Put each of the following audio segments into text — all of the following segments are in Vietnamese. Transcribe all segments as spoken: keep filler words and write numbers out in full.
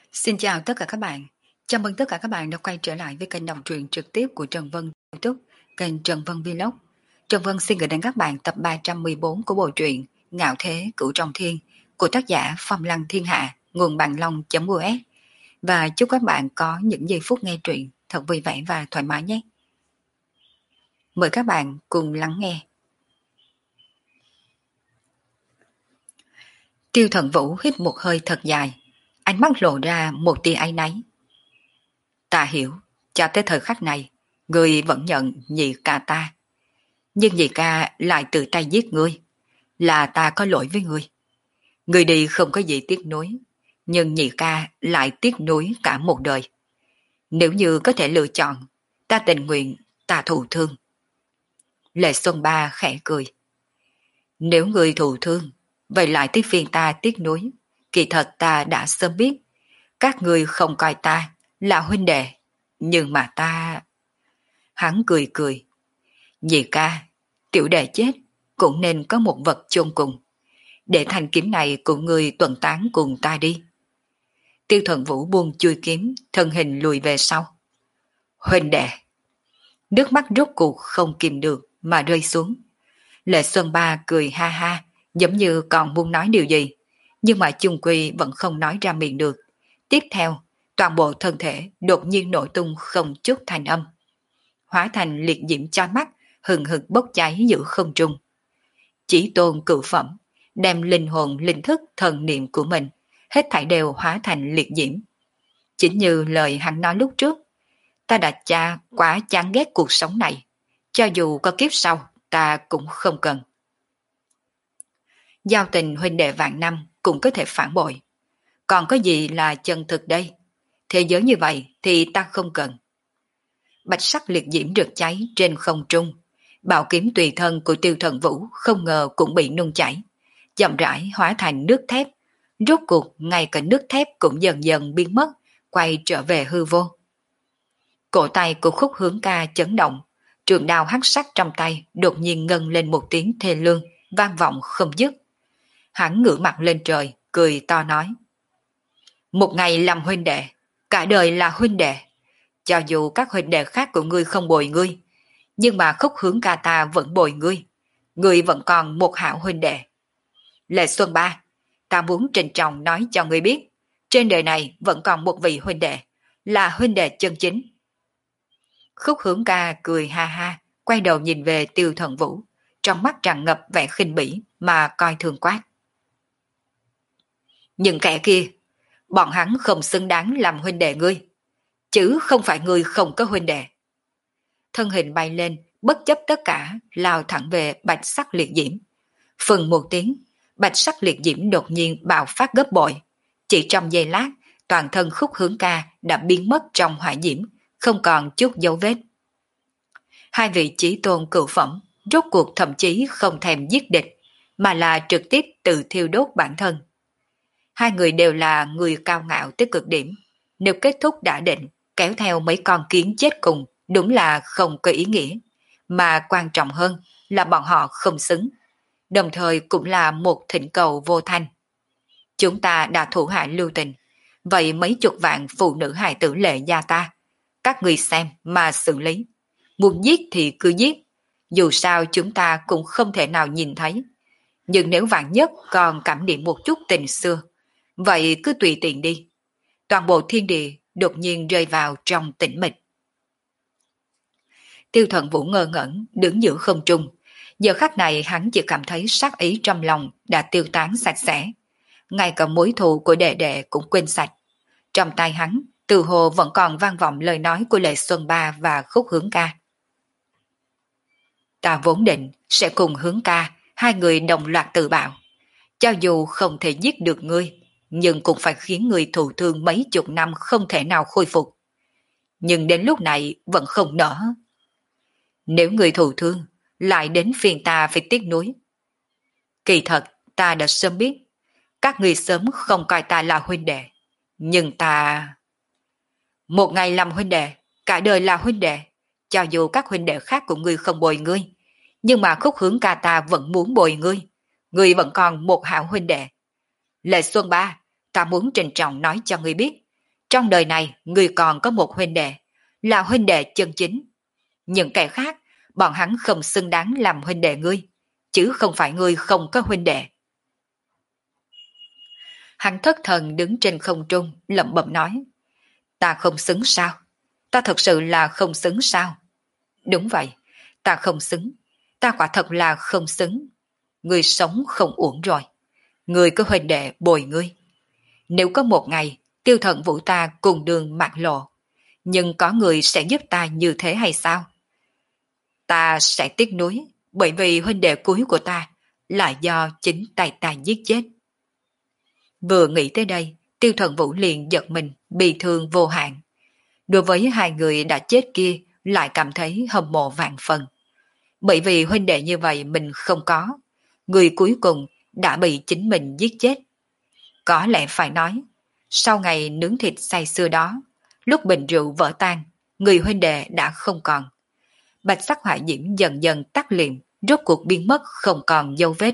Xin chào tất cả các bạn. Chào mừng tất cả các bạn đã quay trở lại với kênh đọc truyện trực tiếp của Trần Vân YouTube, kênh Trần Vân Vlog. Trần Vân xin gửi đến các bạn tập ba trăm mười bốn của bộ truyện Ngạo Thế Cửu Trọng Thiên của tác giả Phong Lăng Thiên Hạ, nguồn bằng long.us. Và chúc các bạn có những giây phút nghe truyện thật vui vẻ và thoải mái nhé. Mời các bạn cùng lắng nghe. Tiêu Thần Vũ hít một hơi thật dài, ánh mắt lộ ra một tia áy náy. Ta hiểu, cho tới thời khắc này, ngươi vẫn nhận nhị ca ta. Nhưng nhị ca lại tự tay giết ngươi, là ta có lỗi với ngươi. Ngươi đi không có gì tiếc nuối, nhưng nhị ca lại tiếc nuối cả một đời. Nếu như có thể lựa chọn, ta tình nguyện, ta thụ thương. Lệ Xuân Ba khẽ cười. Nếu ngươi thụ thương, vậy lại tới phiền ta tiếc nuối. Kỳ thật ta đã sớm biết, các ngươi không coi ta là huynh đệ, nhưng mà ta... Hắn cười cười. Nhị ca, tiểu đệ chết cũng nên có một vật chôn cùng. Để thanh kiếm này của ngươi tuần tán cùng ta đi. Tiêu Thần Vũ buông chui kiếm, thân hình lùi về sau. Huynh đệ. Nước mắt rốt cuộc không kìm được mà rơi xuống. Lệ Xuân Ba cười ha ha, giống như còn muốn nói điều gì, nhưng mà chung quy vẫn không nói ra miệng được. Tiếp theo, toàn bộ thân thể đột nhiên nổ tung không chút thành âm, hóa thành liệt diễm chói mắt, hừng hực bốc cháy giữa không trung. Chỉ tôn cửu phẩm, đem linh hồn linh thức thần niệm của mình, hết thảy đều hóa thành liệt diễm. Chính như lời hắn nói lúc trước, ta đã cha quá chán ghét cuộc sống này, cho dù có kiếp sau, ta cũng không cần. Giao tình huynh đệ vạn năm cũng có thể phản bội. Còn có gì là chân thực đây? Thế giới như vậy thì ta không cần. Bạch sắc liệt diễm rực cháy trên không trung. Bảo kiếm tùy thân của Tiêu Thần Vũ không ngờ cũng bị nung chảy, chậm rãi hóa thành nước thép. Rốt cuộc ngay cả nước thép cũng dần dần biến mất, quay trở về hư vô. Cổ tay của Khúc Hướng Ca chấn động, trường đao hắc sắc trong tay đột nhiên ngân lên một tiếng thê lương, vang vọng không dứt. Hắn ngửa mặt lên trời, cười to nói. Một ngày làm huynh đệ, cả đời là huynh đệ. Cho dù các huynh đệ khác của ngươi không bồi ngươi, nhưng mà Khúc Hướng Ca ta vẫn bồi ngươi. Ngươi vẫn còn một hảo huynh đệ. Lệ Xuân Ba, ta muốn trịnh trọng nói cho ngươi biết, trên đời này vẫn còn một vị huynh đệ, là huynh đệ chân chính. Khúc Hướng Ca cười ha ha, quay đầu nhìn về Tiêu Thần Vũ, trong mắt tràn ngập vẻ khinh bỉ mà coi thường quát. Những kẻ kia, bọn hắn không xứng đáng làm huynh đệ ngươi, chứ không phải ngươi không có huynh đệ. Thân hình bay lên, bất chấp tất cả, lao thẳng về bạch sắc liệt diễm. Phừng một tiếng, bạch sắc liệt diễm đột nhiên bạo phát gấp bội. Chỉ trong giây lát, toàn thân Khúc Hướng Ca đã biến mất trong hỏa diễm, không còn chút dấu vết. Hai vị chí tôn cửu phẩm, rốt cuộc thậm chí không thèm giết địch, mà là trực tiếp tự thiêu đốt bản thân. Hai người đều là người cao ngạo tới cực điểm. Nếu kết thúc đã định, kéo theo mấy con kiến chết cùng, đúng là không có ý nghĩa. Mà quan trọng hơn là bọn họ không xứng. Đồng thời cũng là một thỉnh cầu vô thanh. Chúng ta đã thủ hạ lưu tình. Vậy mấy chục vạn phụ nữ hài tử lệ gia ta, các người xem mà xử lý. Muốn giết thì cứ giết. Dù sao chúng ta cũng không thể nào nhìn thấy. Nhưng nếu vạn nhất còn cảm niệm một chút tình xưa, vậy cứ tùy tiện đi. Toàn bộ thiên địa đột nhiên rơi vào trong tĩnh mịch. Tiêu Thần Vũ ngơ ngẩn đứng giữa không trung. Giờ khắc này hắn chỉ cảm thấy sát ý trong lòng đã tiêu tán sạch sẽ. Ngay cả mối thù của đệ đệ cũng quên sạch. Trong tay hắn, từ hồ vẫn còn vang vọng lời nói của Lệ Xuân Ba và Khúc Hướng Ca. Ta vốn định sẽ cùng Hướng Ca, hai người đồng loạt tự bạo. Cho dù không thể giết được ngươi, nhưng cũng phải khiến người thụ thương mấy chục năm không thể nào khôi phục. Nhưng đến lúc này vẫn không nỡ. Nếu người thụ thương, lại đến phiền ta phải tiếc nuối. Kỳ thật, ta đã sớm biết, các người sớm không coi ta là huynh đệ. Nhưng ta... Một ngày làm huynh đệ, cả đời là huynh đệ. Cho dù các huynh đệ khác của ngươi không bồi ngươi, nhưng mà Khúc Hướng Ca ta vẫn muốn bồi ngươi. Ngươi vẫn còn một hảo huynh đệ. Lệ Xuân Ba, ta muốn trịnh trọng nói cho ngươi biết, Trong đời này, ngươi còn có một huynh đệ, là huynh đệ chân chính. Những kẻ khác, bọn hắn không xứng đáng làm huynh đệ ngươi, chứ không phải ngươi không có huynh đệ. Hắn thất thần đứng trên không trung, lẩm bẩm nói. Ta không xứng sao? Ta thật sự là không xứng sao? Đúng vậy, ta không xứng. Ta quả thật là không xứng. Ngươi sống không uổng rồi. Ngươi có huynh đệ bồi ngươi. Nếu có một ngày, Tiêu Thần Vũ ta cùng đường mạc lộ, nhưng có người sẽ giúp ta như thế hay sao? Ta sẽ tiếc nuối, bởi vì huynh đệ cuối của ta là do chính tay ta giết chết. Vừa nghĩ tới đây, Tiêu Thần Vũ liền giật mình, bị thương vô hạn. Đối với hai người đã chết kia, lại cảm thấy hâm mộ vạn phần. Bởi vì huynh đệ như vậy mình không có, người cuối cùng đã bị chính mình giết chết. Có lẽ phải nói, sau ngày nướng thịt say sưa đó, lúc bình rượu vỡ tan, người huynh đệ đã không còn. Bạch sắc hỏa diễm dần dần tắt liệm, rốt cuộc biến mất không còn dấu vết.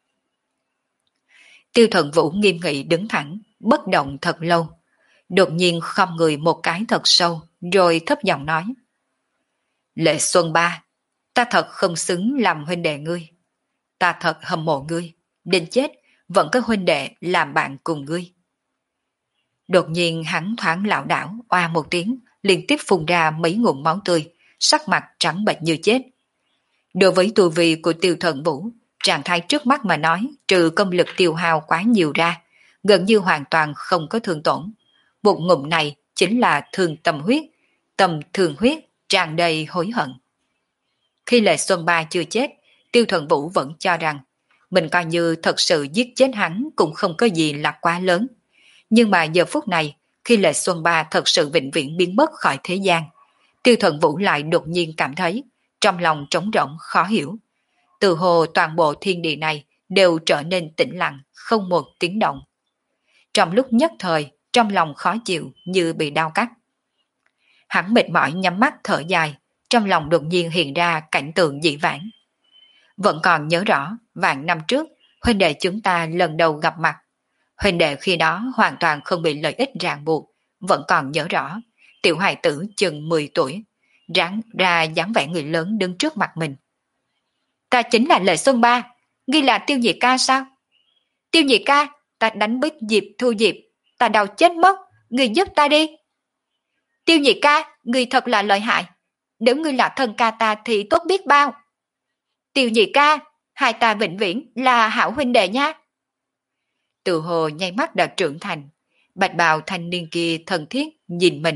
Tiêu Thần Vũ nghiêm nghị đứng thẳng, bất động thật lâu. Đột nhiên khom người một cái thật sâu, rồi thấp giọng nói. Lệ Xuân Ba, ta thật không xứng làm huynh đệ ngươi. Ta thật hâm mộ ngươi, đến chết vẫn có huynh đệ làm bạn cùng ngươi. Đột nhiên hắn thoáng lảo đảo, oa một tiếng, liên tiếp phun ra mấy ngụm máu tươi, sắc mặt trắng bệch như chết. Đối với tu vi của Tiêu Thần Vũ, trạng thái trước mắt mà nói, trừ công lực tiêu hao quá nhiều ra, gần như hoàn toàn không có thương tổn. Một ngụm này chính là thương tâm huyết, tâm thường huyết, tràn đầy hối hận. Khi Lệ Xuân Ba chưa chết, Tiêu Thần Vũ vẫn cho rằng mình coi như thật sự giết chết hắn cũng không có gì là quá lớn. Nhưng mà giờ phút này, khi Lệ Xuân Ba thật sự vĩnh viễn biến mất khỏi thế gian, Tiêu Thần Vũ lại đột nhiên cảm thấy trong lòng trống rỗng khó hiểu. Từ hồ toàn bộ thiên địa này đều trở nên tĩnh lặng, không một tiếng động. Trong lúc nhất thời, trong lòng khó chịu như bị đau cắt. Hắn mệt mỏi nhắm mắt thở dài, trong lòng đột nhiên hiện ra cảnh tượng dị vãng. Vẫn còn nhớ rõ, vạn năm trước, huynh đệ chúng ta lần đầu gặp mặt. Huynh đệ khi đó hoàn toàn không bị lợi ích ràng buộc, vẫn còn nhớ rõ. Tiểu hài tử chừng mười tuổi, ráng ra dáng vẻ người lớn đứng trước mặt mình. Ta chính là Lệ Xuân Ba, ghi là Tiêu Nhị Ca sao? Tiêu Nhị Ca, ta đánh bích Diệp Thu Diệp, ta đau chết mất, người giúp ta đi. Tiêu Nhị Ca, người thật là lợi hại, nếu ngươi là thân ca ta thì tốt biết bao. Tiêu Nhị Ca, hai ta vĩnh viễn là hảo huynh đệ nha. Từ hồ nháy mắt đã trưởng thành, bạch bào thanh niên kia thân thiết nhìn mình.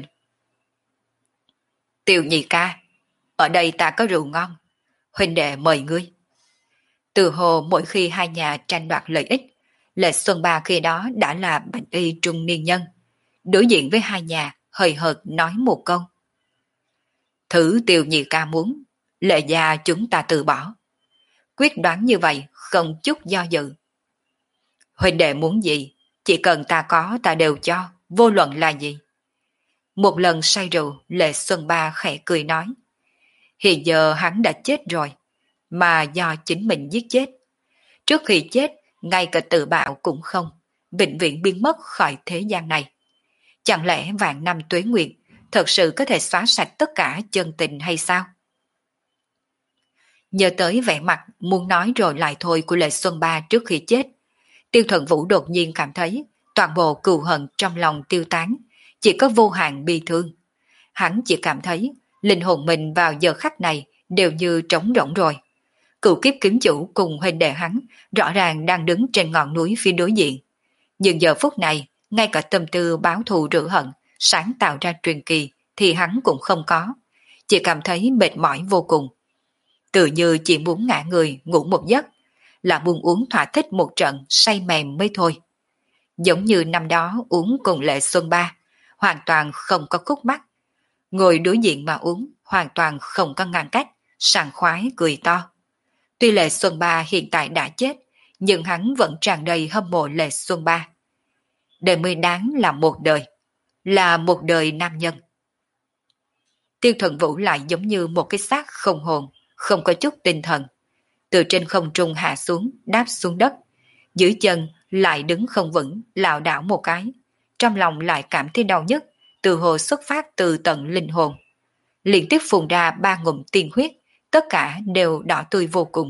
Tiêu Nhị Ca, ở đây ta có rượu ngon, huynh đệ mời ngươi. Từ hồ mỗi khi hai nhà tranh đoạt lợi ích, Lệ Xuân Ba khi đó đã là bạch y trung niên nhân. Đối diện với hai nhà, hời hợt nói một câu. Thử Tiêu Nhị Ca muốn, Lệ gia chúng ta từ bỏ. Quyết đoán như vậy, không chút do dự. Huynh đệ muốn gì, chỉ cần ta có ta đều cho, vô luận là gì. Một lần say rượu, Lệ Xuân Ba khẽ cười nói. Hiện giờ hắn đã chết rồi, mà do chính mình giết chết. Trước khi chết, ngay cả tự bạo cũng không, vĩnh viễn biến mất khỏi thế gian này. Chẳng lẽ vạn năm tuế nguyệt thật sự có thể xóa sạch tất cả chân tình hay sao? Nhớ tới vẻ mặt muốn nói rồi lại thôi của Lệ Xuân Ba trước khi chết, Tiêu Thần Vũ đột nhiên cảm thấy toàn bộ cừu hận trong lòng tiêu tán, chỉ có vô hạn bi thương. Hắn chỉ cảm thấy linh hồn mình vào giờ khắc này đều như trống rỗng rồi. Cựu kiếp kiếm chủ cùng huynh đệ hắn rõ ràng đang đứng trên ngọn núi phía đối diện. Nhưng giờ phút này, ngay cả tâm tư báo thù rửa hận, sáng tạo ra truyền kỳ thì hắn cũng không có. Chỉ cảm thấy mệt mỏi vô cùng. Tự như chỉ muốn ngã người ngủ một giấc, là muốn uống thỏa thích một trận say mềm mới thôi. Giống như năm đó uống cùng Lệ Xuân Ba, hoàn toàn không có khúc mắc. Ngồi đối diện mà uống, hoàn toàn không có ngăn cách, sảng khoái cười to. Tuy Lệ Xuân Ba hiện tại đã chết, nhưng hắn vẫn tràn đầy hâm mộ Lệ Xuân Ba. Đời mới đáng là một đời, là một đời nam nhân. Tiêu Thần Vũ lại giống như một cái xác không hồn, không có chút tinh thần. Từ trên không trung hạ xuống, đáp xuống đất. Dưới chân lại đứng không vững, lảo đảo một cái. Trong lòng lại cảm thấy đau nhức, từ hồ xuất phát từ tận linh hồn. Liên tiếp phun ra ba ngụm tiên huyết, tất cả đều đỏ tươi vô cùng.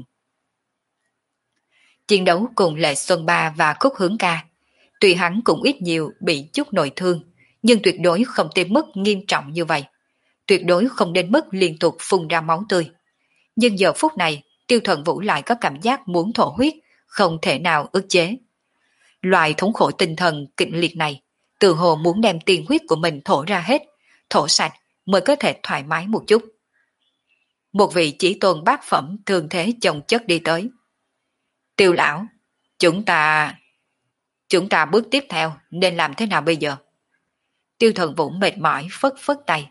Chiến đấu cùng Lệ Xuân Ba và Khúc Hướng Ca, tuy hắn cũng ít nhiều bị chút nội thương, nhưng tuyệt đối không tới mức nghiêm trọng như vậy. Tuyệt đối không đến mức liên tục phun ra máu tươi. Nhưng giờ phút này, Tiêu Thuần Vũ lại có cảm giác muốn thổ huyết, không thể nào ức chế. Loại thống khổ tinh thần kịch liệt này, từ hồ muốn đem tiên huyết của mình thổ ra hết, thổ sạch mới có thể thoải mái một chút. Một vị chí tôn bát phẩm thường thế chồng chất đi tới. Tiêu lão, chúng ta... Chúng ta bước tiếp theo nên làm thế nào bây giờ? Tiêu Thuần Vũ mệt mỏi phất phất tay.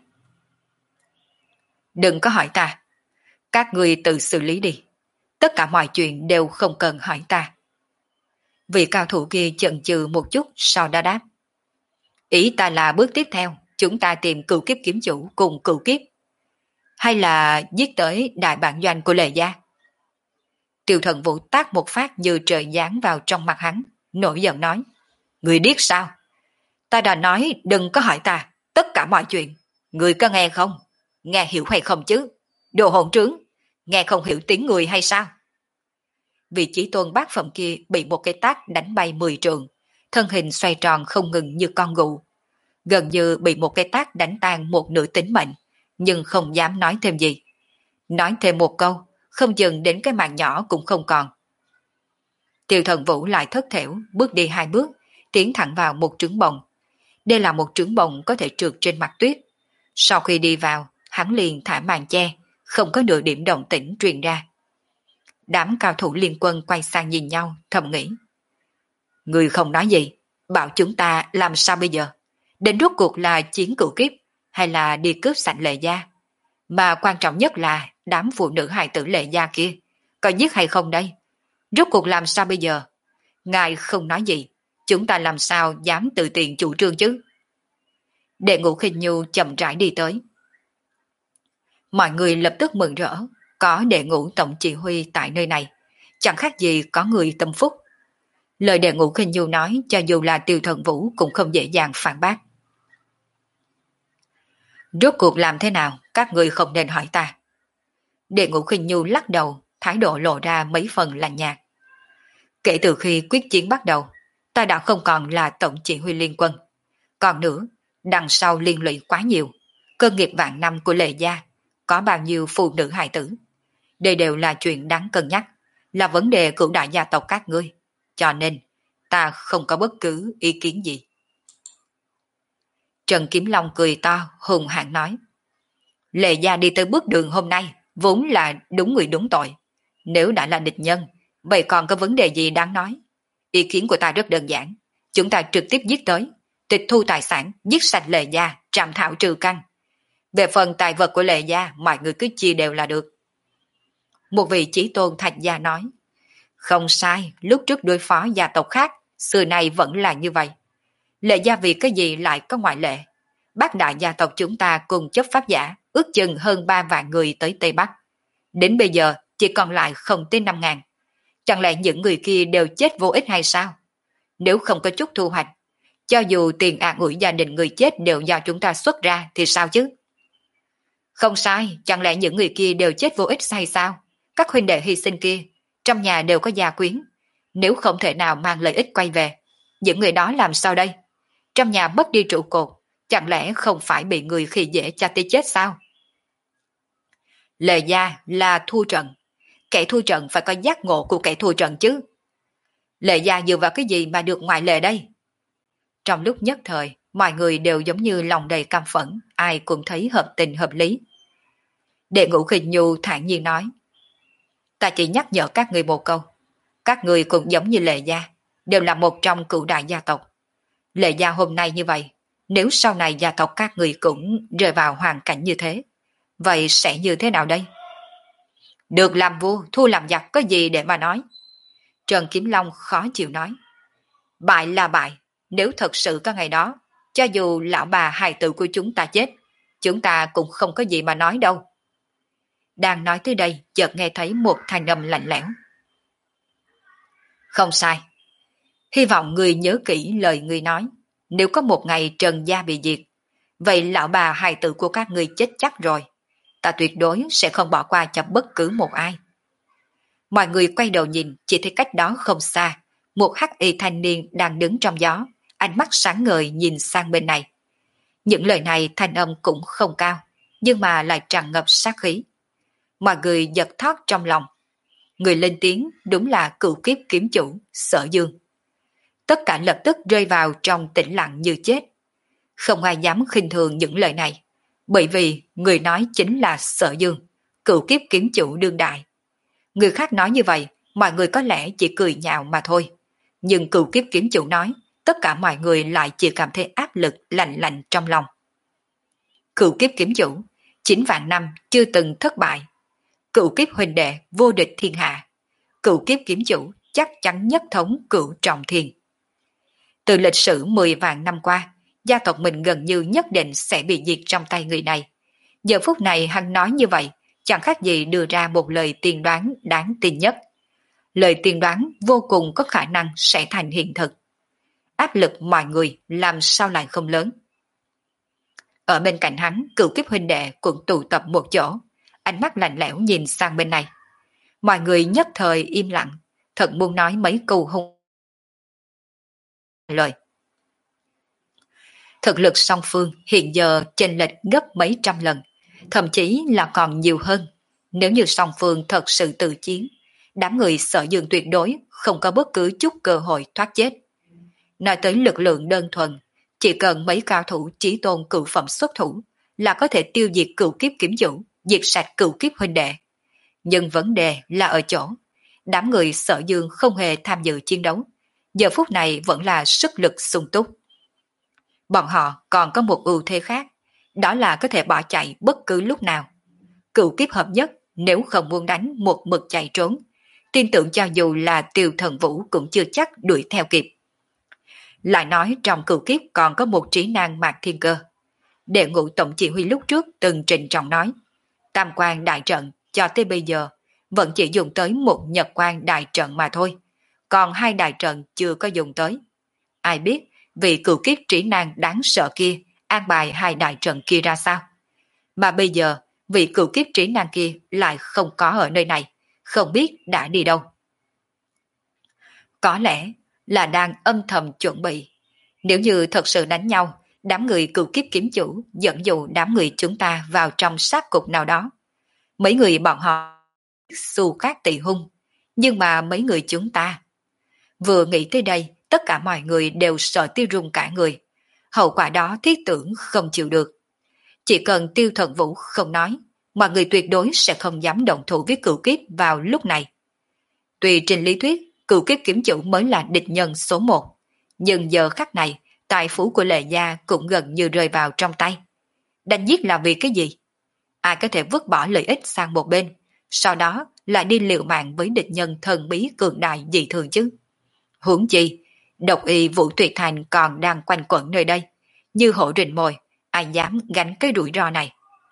Đừng có hỏi ta. Các người tự xử lý đi. Tất cả mọi chuyện đều không cần hỏi ta. Vị cao thủ kia chần chừ một chút sau đó đáp. Ý ta là bước tiếp theo, chúng ta tìm cửu kiếp kiếm chủ cùng cửu kiếp. Hay là giết tới đại bản doanh của Lệ gia? Tiêu Thuần Vũ tác một phát như trời giáng vào trong mặt hắn, nổi giận nói. Người điếc sao? Ta đã nói đừng có hỏi ta, tất cả mọi chuyện. Người có nghe không? Nghe hiểu hay không chứ? Đồ hỗn trướng, nghe không hiểu tiếng người hay sao? Vị chí tôn bát phẩm kia bị một cái tát đánh bay mười trường, thân hình xoay tròn không ngừng như con gù. Gần như bị một cái tát đánh tan một nửa tính mệnh, nhưng không dám nói thêm gì. Nói thêm một câu, không dừng đến cái mạng nhỏ cũng không còn. Tiêu Thần Vũ lại thất thểu, bước đi hai bước, tiến thẳng vào một trứng bồng. Đây là một trứng bồng có thể trượt trên mặt tuyết. Sau khi đi vào, hắn liền thả màn che, không có nửa điểm động tĩnh truyền ra. Đám cao thủ liên quân quay sang nhìn nhau, thầm nghĩ. Người không nói gì, bảo chúng ta làm sao bây giờ? Đến rốt cuộc là chiến cửu kiếp, hay là đi cướp sạch Lệ gia? Mà quan trọng nhất là đám phụ nữ hài tử Lệ gia kia, có giết hay không đây? Rốt cuộc làm sao bây giờ? Ngài không nói gì, chúng ta làm sao dám tự tiện chủ trương chứ? Đệ Ngũ Khinh Nhu chậm rãi đi tới. Mọi người lập tức mừng rỡ, có Đệ Ngũ tổng chỉ huy tại nơi này, chẳng khác gì có người tâm phúc. Lời Đệ Ngũ Khinh Nhu nói cho dù là Tiêu Thần Vũ cũng không dễ dàng phản bác. Rốt cuộc làm thế nào, các người không nên hỏi ta. Đệ Ngũ Khinh Nhu lắc đầu, thái độ lộ ra mấy phần lạnh nhạt. Kể từ khi quyết chiến bắt đầu, ta đã không còn là tổng chỉ huy liên quân. Còn nữa, đằng sau liên lụy quá nhiều, cơ nghiệp vạn năm của Lệ gia, có bao nhiêu phụ nữ hài tử. Đây đều là chuyện đáng cân nhắc, là vấn đề cửu đại gia tộc các ngươi. Cho nên, ta không có bất cứ ý kiến gì. Trần Kiếm Long cười to, hùng hãn nói. Lệ gia đi tới bước đường hôm nay, vốn là đúng người đúng tội. Nếu đã là địch nhân, vậy còn có vấn đề gì đáng nói? Ý kiến của ta rất đơn giản. Chúng ta trực tiếp giết tới, tịch thu tài sản, giết sạch Lệ gia, trảm thảo trừ căn. Về phần tài vật của Lệ gia, mọi người cứ chia đều là được. Một vị chí tôn Thạch gia nói. Không sai, lúc trước đối phó gia tộc khác, xưa nay vẫn là như vậy. Lệ gia vì cái gì lại có ngoại lệ? Bác đại gia tộc chúng ta cùng chấp pháp giả, ước chừng hơn ba vạn người tới Tây Bắc. Đến bây giờ chỉ còn lại không tới năm ngàn. Chẳng lẽ những người kia đều chết vô ích hay sao? Nếu không có chút thu hoạch, cho dù tiền an ủi gia đình người chết đều do chúng ta xuất ra thì sao chứ? Không sai, chẳng lẽ những người kia đều chết vô ích hay sao? Các huynh đệ hy sinh kia, trong nhà đều có gia quyến. Nếu không thể nào mang lợi ích quay về, những người đó làm sao đây? Trong nhà mất đi trụ cột, chẳng lẽ không phải bị người khi dễ cho tới chết sao? Lệ gia là thua trận, kẻ thua trận phải có giác ngộ của kẻ thua trận chứ. Lệ gia dựa vào cái gì mà được ngoại lệ đây? Trong lúc nhất thời, mọi người đều giống như lòng đầy căm phẫn, ai cũng thấy hợp tình hợp lý. Đệ Ngũ Khinh Nhu thản nhiên nói. Ta chỉ nhắc nhở các người một câu. Các người cũng giống như Lệ gia, đều là một trong cửu đại gia tộc. Lệ gia hôm nay như vậy, nếu sau này gia tộc các người cũng rơi vào hoàn cảnh như thế, vậy sẽ như thế nào đây? Được làm vua, thua làm giặc có gì để mà nói? Trần Kiếm Long khó chịu nói. Bại là bại, nếu thật sự có ngày đó, cho dù lão bà hài tử của chúng ta chết, chúng ta cũng không có gì mà nói đâu. Đang nói tới đây, chợt nghe thấy một thanh âm lạnh lẽo. Không sai. Hy vọng người nhớ kỹ lời người nói. Nếu có một ngày Trần gia bị diệt, Vậy lão bà hài tử của các ngươi chết chắc rồi. Ta tuyệt đối sẽ không bỏ qua cho bất cứ một ai. Mọi người quay đầu nhìn, chỉ thấy cách đó không xa, một hắc y thanh niên đang đứng trong gió, ánh mắt sáng ngời nhìn sang bên này. Những lời này thanh âm cũng không cao, nhưng mà lại tràn ngập sát khí. Mọi người giật thót trong lòng. Người lên tiếng đúng là cựu kiếp kiếm chủ, Sở Dương. Tất cả lập tức rơi vào trong tĩnh lặng như chết. Không ai dám khinh thường những lời này, bởi vì người nói chính là Sở Dương, cựu kiếp kiếm chủ đương đại. Người khác nói như vậy, mọi người có lẽ chỉ cười nhạo mà thôi. Nhưng cựu kiếp kiếm chủ nói, tất cả mọi người lại chỉ cảm thấy áp lực lạnh lạnh trong lòng. Cựu kiếp kiếm chủ, chín vạn năm chưa từng thất bại. Cựu kiếp huynh đệ vô địch thiên hạ. Cựu kiếp kiếm chủ chắc chắn nhất thống cửu trọng thiên. Từ lịch sử mười vạn năm qua, gia tộc mình gần như nhất định sẽ bị diệt trong tay người này. Giờ phút này hắn nói như vậy, chẳng khác gì đưa ra một lời tiên đoán đáng tin nhất. Lời tiên đoán vô cùng có khả năng sẽ thành hiện thực. Áp lực mọi người làm sao lại không lớn. Ở bên cạnh hắn, cựu kiếp huynh đệ cũng tụ tập một chỗ, ánh mắt lạnh lẽo nhìn sang bên này. Mọi người nhất thời im lặng, thật muốn nói mấy câu hung lời. Thực lực song phương hiện giờ chênh lệch gấp mấy trăm lần, thậm chí là còn nhiều hơn. Nếu như song phương thật sự tự chiến, đám người Sở Dương tuyệt đối không có bất cứ chút cơ hội thoát chết. Nói tới lực lượng đơn thuần, chỉ cần mấy cao thủ chí tôn cửu phẩm xuất thủ là có thể tiêu diệt cửu kiếp kiếm chủ, diệt sạch cửu kiếp huynh đệ. Nhưng vấn đề là ở chỗ, đám người Sở Dương không hề tham dự chiến đấu, giờ phút này vẫn là sức lực sung túc. Bọn họ còn có một ưu thế khác, đó là có thể bỏ chạy bất cứ lúc nào. Cửu kiếp hợp nhất, nếu không muốn đánh một mực chạy trốn, tin tưởng cho dù là Tiêu Thần Vũ cũng chưa chắc đuổi theo kịp. Lại nói trong cửu kiếp còn có một trí năng Mạc Thiên Cơ. Đệ ngũ tổng chỉ huy lúc trước từng trình trọng nói, tam quan đại trận cho tới bây giờ vẫn chỉ dùng tới một nhật quan đại trận mà thôi, còn hai đại trận chưa có dùng tới. Ai biết vì cửu kiếp trí năng đáng sợ kia an bài hai đại trận kia ra sao? Mà bây giờ vị cửu kiếp trí năng kia lại không có ở nơi này, không biết đã đi đâu. Có lẽ là đang âm thầm chuẩn bị. Nếu như thật sự đánh nhau, đám người cửu kiếp kiếm chủ dẫn dụ đám người chúng ta vào trong sát cục nào đó. Mấy người bọn họ xù khác tỳ hung, nhưng mà mấy người chúng ta. Vừa nghĩ tới đây, tất cả mọi người đều sợ tiêu run cả người. Hậu quả đó thiết tưởng không chịu được. Chỉ cần Tiêu Thần Vũ không nói, mọi người tuyệt đối sẽ không dám động thủ với cửu kiếp vào lúc này. Tuy trên lý thuyết, cửu kiếp kiếm chủ mới là địch nhân số một, nhưng giờ khắc này, tài phú của Lệ Gia cũng gần như rơi vào trong tay. Đánh giết là vì cái gì? Ai có thể vứt bỏ lợi ích sang một bên, sau đó lại đi liều mạng với địch nhân thần bí cường đại dị thường chứ? Huống chi, độc y Vũ Tuyệt Thành còn đang quanh quẩn nơi đây, như hổ rình mồi, ai dám gánh cái rủi ro này?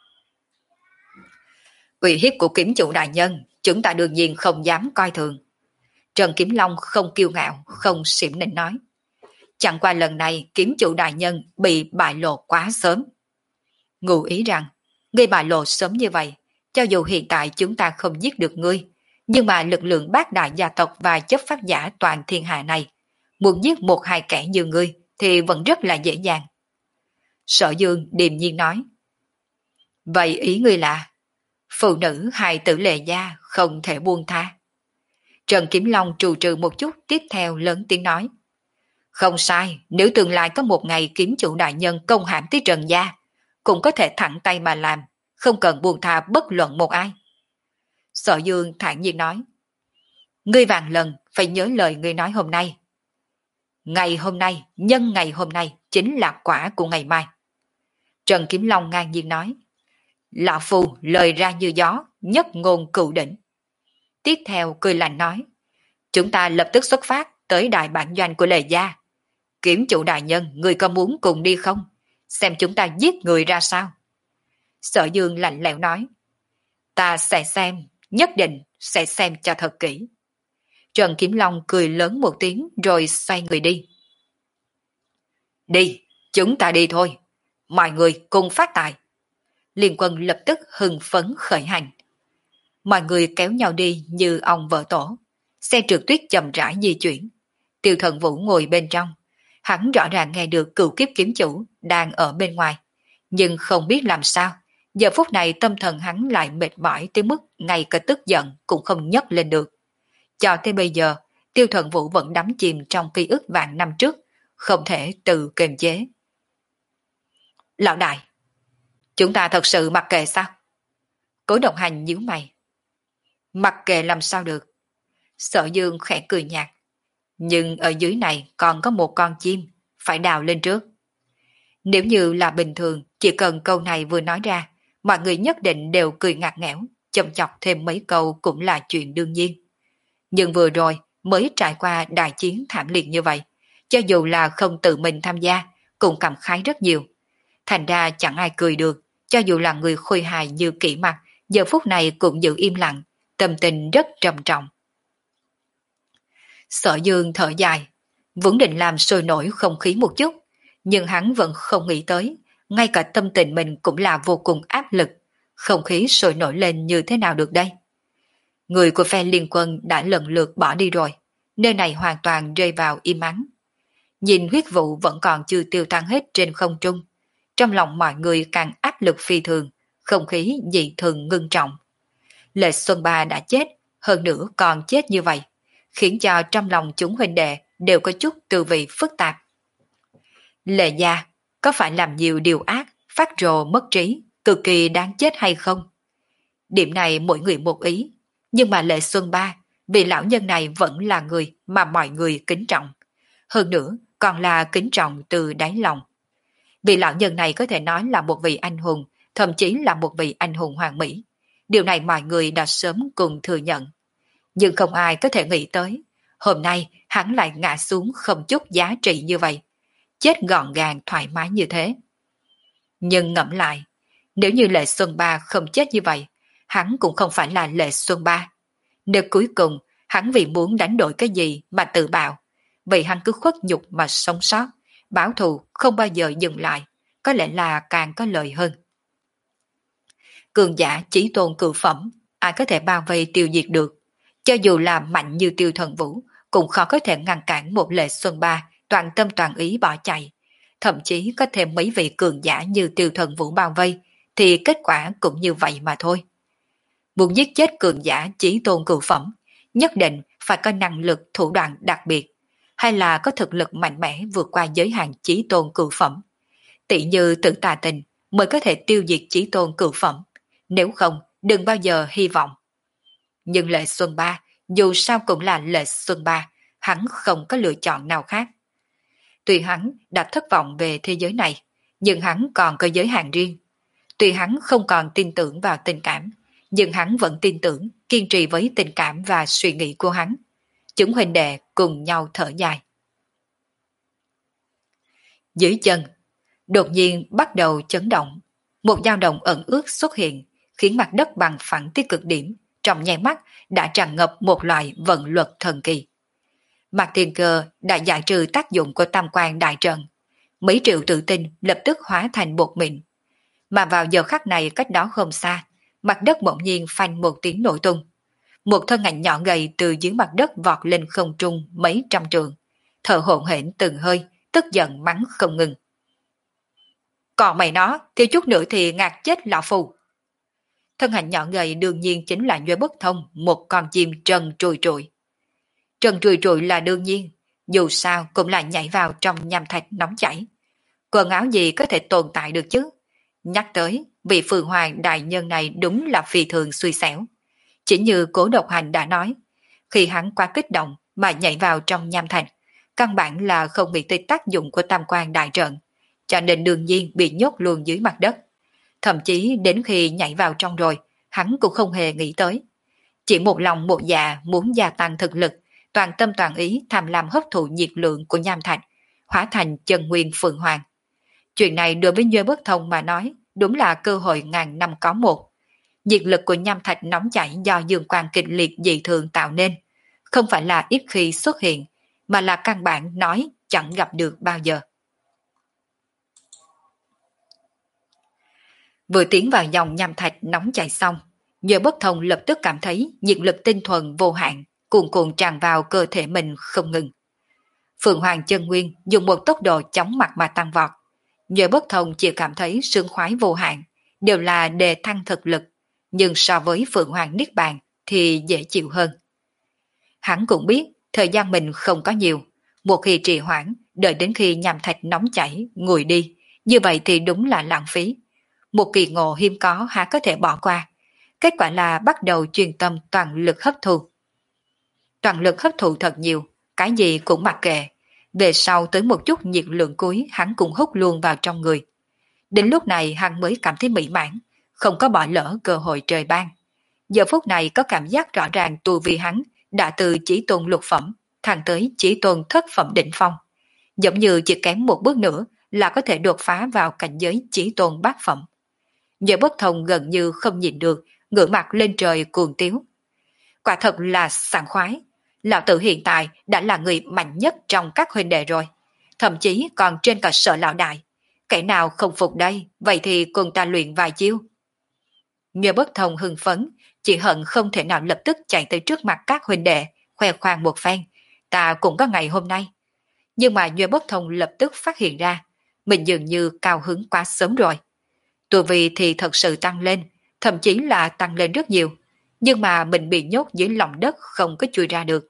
Uy hiếp của kiếm chủ đại nhân, chúng ta đương nhiên không dám coi thường. Trần Kiếm Long không kiêu ngạo, không xỉm nịnh nói. Chẳng qua lần này kiếm chủ đại nhân bị bại lộ quá sớm. Ngụ ý rằng, ngươi bại lộ sớm như vậy, cho dù hiện tại chúng ta không giết được ngươi, nhưng mà lực lượng bát đại gia tộc và chấp pháp giả toàn thiên hạ này, muốn giết một hai kẻ như ngươi thì vẫn rất là dễ dàng. Sở Dương điềm nhiên nói. Vậy ý ngươi là, phụ nữ hài tử Lệ Gia không thể buông tha. Trần Kiếm Long trù trừ một chút, tiếp theo lớn tiếng nói. Không sai, nếu tương lai có một ngày kiếm chủ đại nhân công hãm tới Trần Gia, cũng có thể thẳng tay mà làm, không cần buông tha bất luận một ai. Sở Dương thản nhiên nói. Ngươi vạn lần phải nhớ lời ngươi nói hôm nay. Ngày hôm nay, nhân ngày hôm nay chính là quả của ngày mai. Trần Kiếm Long ngang nhiên nói. Lão Phu lời ra như gió, nhất ngôn cựu đỉnh. Tiếp theo cười lạnh nói. Chúng ta lập tức xuất phát tới đại bản doanh của Lệ Gia. Kiếm chủ đại nhân, người có muốn cùng đi không? Xem chúng ta giết người ra sao? Sở Dương lạnh lẽo nói. Ta sẽ xem, nhất định sẽ xem cho thật kỹ. Trần Kiếm Long cười lớn một tiếng rồi xoay người đi. Đi, chúng ta đi thôi. mọi người cùng phát tài. Liên Quân lập tức hưng phấn khởi hành. Mọi người kéo nhau đi như ong vỡ tổ. Xe trượt tuyết chậm rãi di chuyển. Tiêu Thần Vũ ngồi bên trong. Hắn rõ ràng nghe được cửu kiếp kiếm chủ đang ở bên ngoài. Nhưng không biết làm sao, giờ phút này tâm thần hắn lại mệt mỏi tới mức ngay cả tức giận cũng không nhấc lên được. Cho tới bây giờ, Tiêu Thần Vũ vẫn đắm chìm trong ký ức vạn năm trước, không thể tự kiềm chế. Lão đại, chúng ta thật sự mặc kệ sao? Cố Độc Hành nhíu mày. Mặc kệ làm sao được? Sở Dương khẽ cười nhạt. Nhưng ở dưới này còn có một con chim, phải đào lên trước. Nếu như là bình thường, chỉ cần câu này vừa nói ra, mọi người nhất định đều cười ngặt nghẽo, châm chọc thêm mấy câu cũng là chuyện đương nhiên. Nhưng vừa rồi mới trải qua đại chiến thảm liệt như vậy, cho dù là không tự mình tham gia, cũng cảm khái rất nhiều. Thành ra chẳng ai cười được, cho dù là người khôi hài như Kỷ Mặc, giờ phút này cũng giữ im lặng, tâm tình rất trầm trọng. Sở Dương thở dài, vốn định làm sôi nổi không khí một chút, nhưng hắn vẫn không nghĩ tới, ngay cả tâm tình mình cũng là vô cùng áp lực, không khí sôi nổi lên như thế nào được đây. Người của phe Liên Quân đã lần lượt bỏ đi rồi, nơi này hoàn toàn rơi vào im ắng. Nhìn huyết vụ vẫn còn chưa tiêu tan hết trên không trung, trong lòng mọi người càng áp lực phi thường, không khí dị thường ngưng trọng. Lệ Xuân Ba đã chết, hơn nữa còn chết như vậy, khiến cho trong lòng chúng huynh đệ đều có chút tư vị phức tạp. Lệ gia có phải làm nhiều điều ác, phát rồ mất trí, cực kỳ đáng chết hay không? Điểm này mỗi người một ý, nhưng mà Lệ Xuân Ba, vị lão nhân này vẫn là người mà mọi người kính trọng. Hơn nữa còn là kính trọng từ đáy lòng. Vị lão nhân này có thể nói là một vị anh hùng, thậm chí là một vị anh hùng hoàn mỹ. Điều này mọi người đã sớm cùng thừa nhận. Nhưng không ai có thể nghĩ tới, hôm nay hắn lại ngã xuống không chút giá trị như vậy. Chết gọn gàng thoải mái như thế. Nhưng ngẫm lại, nếu như Lệ Xuân Ba không chết như vậy, hắn cũng không phải là Lệ Xuân Ba. Nếu cuối cùng hắn vì muốn đánh đổi cái gì mà tự bạo, vậy hắn cứ khuất nhục mà sống sót, báo thù không bao giờ dừng lại, có lẽ là càng có lợi hơn. Cường giả chí tôn cửu phẩm, ai có thể bao vây tiêu diệt được? Cho dù là mạnh như Tiêu Thần Vũ, cũng khó có thể ngăn cản một Lệ Xuân Ba toàn tâm toàn ý bỏ chạy. Thậm chí có thêm mấy vị cường giả như Tiêu Thần Vũ bao vây, thì kết quả cũng như vậy mà thôi. Muốn giết chết cường giả chí tôn cửu phẩm, nhất định phải có năng lực thủ đoạn đặc biệt, hay là có thực lực mạnh mẽ vượt qua giới hạn chí tôn cửu phẩm. Tỷ như Tử Tà Tình mới có thể tiêu diệt chí tôn cửu phẩm, nếu không đừng bao giờ hy vọng. Nhưng Lệ Xuân Ba, dù sao cũng là Lệ Xuân Ba, hắn không có lựa chọn nào khác. Tuy hắn đã thất vọng về thế giới này, nhưng hắn còn có giới hạn riêng. Tuy hắn không còn tin tưởng vào tình cảm, nhưng hắn vẫn tin tưởng, kiên trì với tình cảm và suy nghĩ của hắn. Chúng huynh đệ cùng nhau thở dài. Dưới chân, đột nhiên bắt đầu chấn động. Một dao động ẩn ướt xuất hiện, khiến mặt đất bằng phẳng tới cực điểm, trong nháy mắt đã tràn ngập một loại vận luật thần kỳ. Mạc Thiên Cơ đã giải trừ tác dụng của tam quan đại trận. Mấy triệu tự tin lập tức hóa thành bột mịn. Mà vào giờ khắc này cách đó không xa, mặt đất bỗng nhiên phanh một tiếng nổ tung. Một thân ảnh nhỏ gầy từ dưới mặt đất vọt lên không trung mấy trăm trường, thở hổn hển từng hơi, tức giận mắng không ngừng. Còn mày nó, thiếu chút nữa thì ngạt chết lão phù. Thân ảnh nhỏ gầy đương nhiên chính là Nhuế Bất Thông, một con chim trần trùi trùi. Trần trùi trùi là đương nhiên, dù sao cũng là nhảy vào trong nham thạch nóng chảy. Quần áo gì có thể tồn tại được chứ? Nhắc tới, vị Phượng Hoàng đại nhân này đúng là phi thường xui xẻo. Chỉ như Cố Độc Hành đã nói, khi hắn quá kích động mà nhảy vào trong nham thạch, căn bản là không bị tới tác dụng của tam quan đại trận, cho nên đương nhiên bị nhốt luôn dưới mặt đất. Thậm chí đến khi nhảy vào trong rồi, hắn cũng không hề nghĩ tới. Chỉ một lòng một dạ muốn gia tăng thực lực, toàn tâm toàn ý tham lam hấp thụ nhiệt lượng của nham thạch, hóa thành chân nguyên Phượng Hoàng. Chuyện này đối với Nhuế Bất Thông mà nói, đúng là cơ hội ngàn năm có một. Nhiệt lực của nham thạch nóng chảy do dương quang kịch liệt dị thường tạo nên, không phải là ít khi xuất hiện, mà là căn bản nói chẳng gặp được bao giờ. Vừa tiến vào dòng nham thạch nóng chảy xong, Nhờ Bất Thông lập tức cảm thấy nhiệt lực tinh thuần vô hạn, cuồn cuộn tràn vào cơ thể mình không ngừng. Phượng Hoàng chân nguyên dùng một tốc độ chóng mặt mà tăng vọt. Nhờ Bất Thông chỉ cảm thấy sướng khoái vô hạn, đều là đề thăng thực lực, nhưng so với Phượng Hoàng Niết Bàn thì dễ chịu hơn. Hắn cũng biết thời gian mình không có nhiều, một khi trì hoãn, đợi đến khi nham thạch nóng chảy, nguội đi, như vậy thì đúng là lãng phí. Một kỳ ngộ hiếm có há có thể bỏ qua. Kết quả là bắt đầu chuyên tâm toàn lực hấp thu. Toàn lực hấp thụ thật nhiều, cái gì cũng mặc kệ. Về sau tới một chút nhiệt lượng cuối hắn cũng hút luôn vào trong người. Đến lúc này hắn mới cảm thấy mỹ mãn, không có bỏ lỡ cơ hội trời ban. Giờ phút này có cảm giác rõ ràng tu vi hắn đã từ chỉ tôn lục phẩm thẳng tới chỉ tôn thất phẩm đỉnh phong. Giống như chỉ kém một bước nữa là có thể đột phá vào cảnh giới chỉ tôn bát phẩm. Giờ Bất Thông gần như không nhìn được, ngửa mặt lên trời cuồng tiếu. Quả thật là sảng khoái. Lão tử hiện tại đã là người mạnh nhất trong các huynh đệ rồi. Thậm chí còn trên cả Sở lão đại. Kẻ nào không phục đây, vậy thì cùng ta luyện vài chiêu. Nhờ Bất Thông hưng phấn, chỉ hận không thể nào lập tức chạy tới trước mặt các huynh đệ, khoe khoang một phen. Ta cũng có ngày hôm nay. Nhưng mà Nhờ Bất Thông lập tức phát hiện ra, mình dường như cao hứng quá sớm rồi. Tu vi thì thật sự tăng lên, thậm chí là tăng lên rất nhiều. Nhưng mà mình bị nhốt dưới lòng đất không có chui ra được.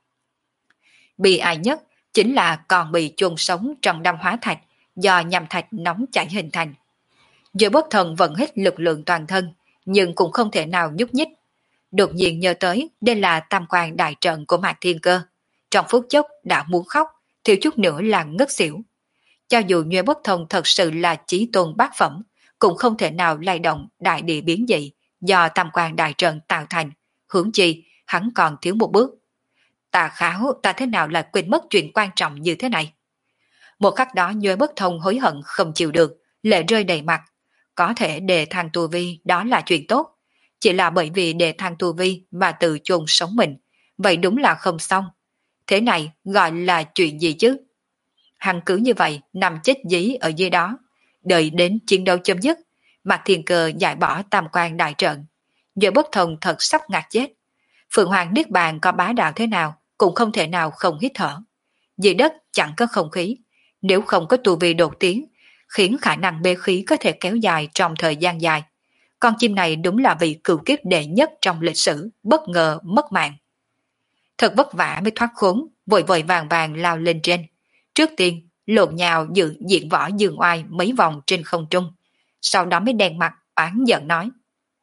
Bị ai nhất chính là còn bị chôn sống trong đâm hóa thạch do nham thạch nóng chảy hình thành. Giờ Bất Thần vận hết lực lượng toàn thân, nhưng cũng không thể nào nhúc nhích. Đột nhiên nhớ tới đây là tam quan đại trận của Mạc Thiên Cơ. Trong phút chốc đã muốn khóc, thiếu chút nữa là ngất xỉu. Cho dù Nhuệ Bất Thông thật sự là chí tôn bát phẩm, cũng không thể nào lay động đại địa biến dị do tam quan đại trận tạo thành, hướng chi hắn còn thiếu một bước. Tà kháo ta thế nào lại quên mất chuyện quan trọng như thế này. Một khắc đó Nhuệ Bất Thông hối hận không chịu được, lệ rơi đầy mặt. Có thể đề thăng tu vi đó là chuyện tốt, chỉ là bởi vì đề thăng tu vi mà tự chôn sống mình, vậy đúng là không xong. Thế này gọi là chuyện gì chứ? Hắn cứ như vậy nằm chết dí ở dưới đó, đợi đến chiến đấu chấm dứt, Mạc Thiên Cơ giải bỏ tam quan đại trận. Giờ Bất Thông thật sắp ngạt chết. Phượng Hoàng Niết Bàn có bá đạo thế nào cũng không thể nào không hít thở. Dưới đất chẳng có không khí, nếu không có tu vi đột tiến, khiến khả năng bê khí có thể kéo dài trong thời gian dài. Con chim này đúng là vị cửu kiếp đệ nhất trong lịch sử, bất ngờ mất mạng. Thật vất vả mới thoát khốn, vội vội vàng vàng lao lên trên. Trước tiên, lộn nhào dự diện võ dương oai mấy vòng trên không trung. Sau đó mới đen mặt, oán giận nói.